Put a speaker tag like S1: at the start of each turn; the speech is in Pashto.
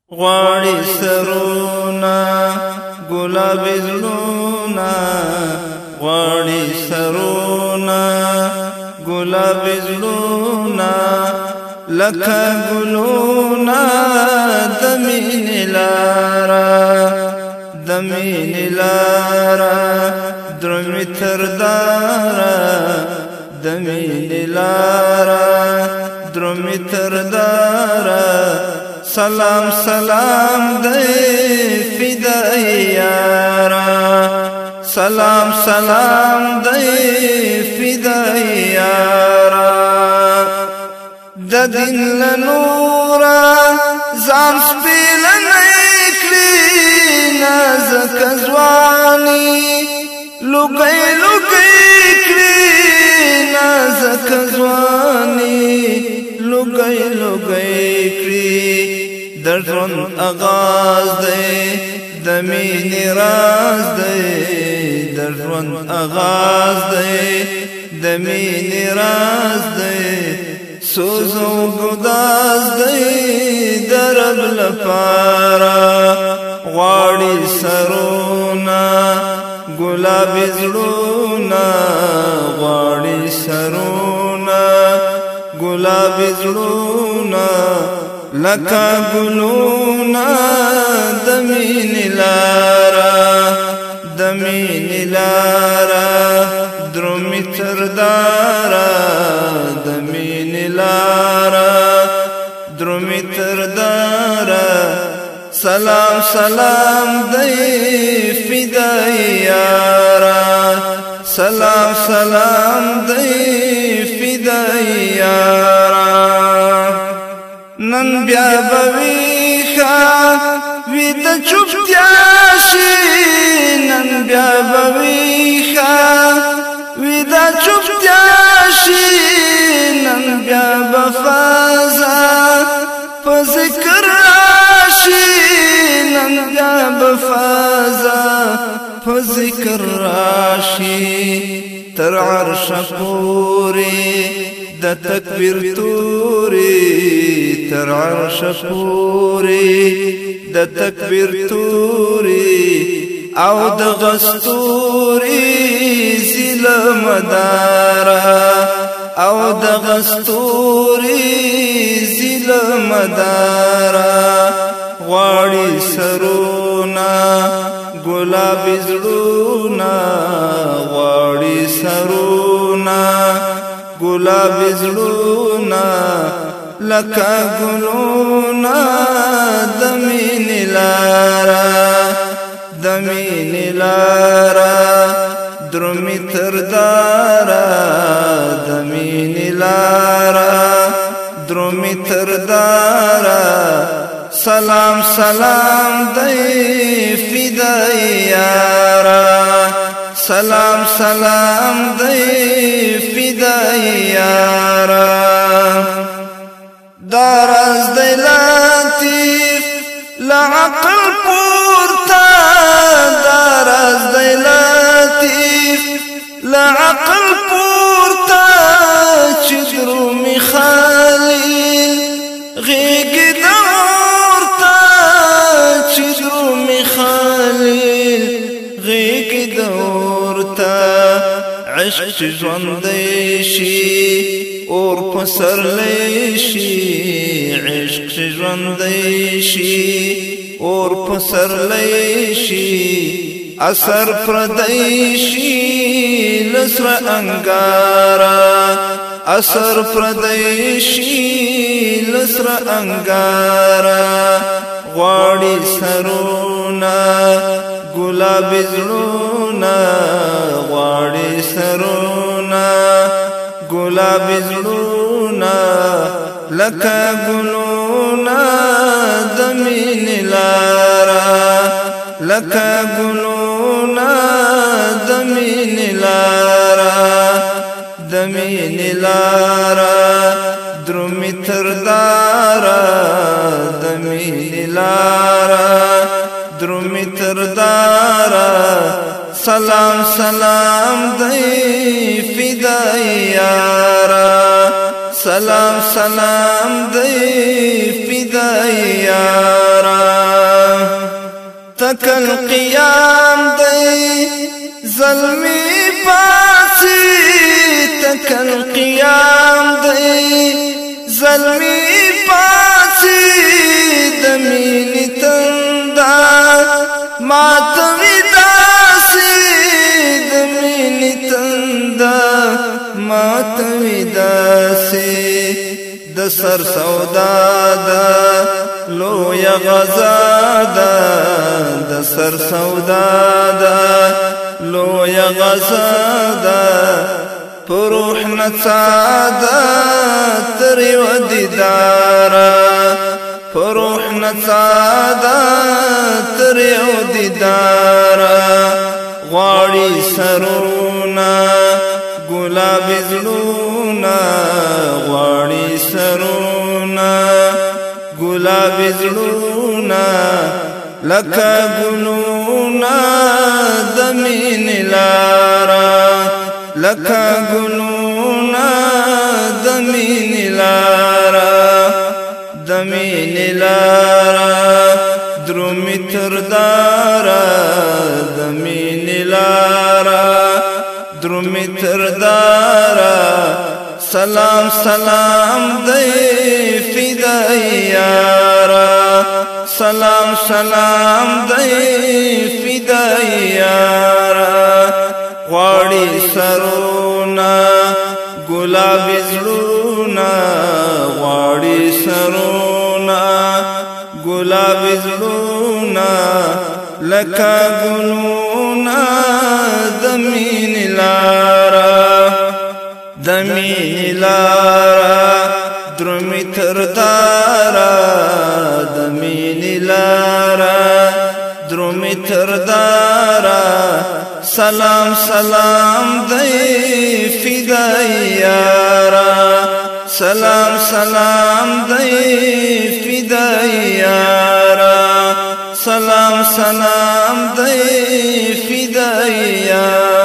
S1: غواړي سرونا ګلاب زړونا غواړي سرونا ګلاب زړونا لکه ګلونا د مینې لارا د مینې لارا درومي تر دارا د مینې لارا درومي تر دارا سلام سلام دی فدای یارا سلام سلام دی فدای یارا د دین لنورا ځان سپیل نکړي نازک ځواني لګي لګي کړي نازک ځواني لګي لګي کړي درون آغاز دی د مینې راز دی درون آغاز دی د مینې راز دی سوزو ګداز دی درب لپاره غواړي سرونا ګلاب زړونا غواړي سرونا ګلاب زړونا لکه ګلونا د مینې لارا د مینې لارا درومي تر دارا د مینې لارا درومي تر دارا سلام سلام دی فدای یارا سلام سلام دی فدای یارا نن بیا بویخا وید چوپتیا شي نن بیا بویخا وید چوپتیا شي نن بیا بفازا په ذکر راشي نن بیا بفازا په ذکر راشي تر عرش پوری د تکبیر توری تر عرش پوری د تکبیر توری او د غستوری ظلم دارا او د غستوری ظلم دارا غواړي سرونا ګلاب زړونا غواړي سرونا ګلاب زړونا لکه ګلونا د مینې لارا د مینې لارا درومي تر دارا د مینې لارا درومي تر دارا سلام سلام دی فدای یارا سلام سلام دی فدای یارا دارز دی لطیف لعقل پورتا دارز دی لطیف لعقل پورتا چدرو می خلیل غیگ دورتا چدرو می خلیل غیگ دورتا عشق ژوندی شي اور پسر لیشي عشق ژوندی شي اور پسر لیشي اثر پردی شي لسر انګارا اثر پردی شي لسر انګارا غواړي سرونا ګلاب زړونا غواړي سرونا ګلاب زړونا لکه ګلونا د مینې لارا لکه ګلونا د مینې لارا د مینې لارا درومي تر دارا د مینې لارا درومي تر دارا سلام سلام دی فدای یارا سلام سلام دی فدای یارا تکل قیام دی ظلمی پاسی تکل قیام دی ظلمی پاسی دمینی تندا ماتوی داسی دمینی تندا ماتوی داسی د سر سودا دا لویا غزا دا د سر سودا دا لویا غزا دا پروح نڅا دا تری و دیدارا پروح نڅا دا تری و دیدارا غواړي سرونا گلاب زړونا غواړي سرونا گلاب زړونا لکه ګلونا د مینې لارا لکه ګلونا د مینې لارا د مینې لارا درومي تر دارا د مینې لارا درومي تر دارا سلام سلام دی فدای یارا سلام سلام دی فدای یارا غواړي سرونا گلاب زړونا غواړي سرونا گلاب زړونا لکه ګلونا د مینې لارا د مینې لارا درومي تر دارا د مینې لارا درومي تر دارا سلام سلام دی فدای یارا سلام سلام دی فدای یارا سلام سلام دی فدای یارا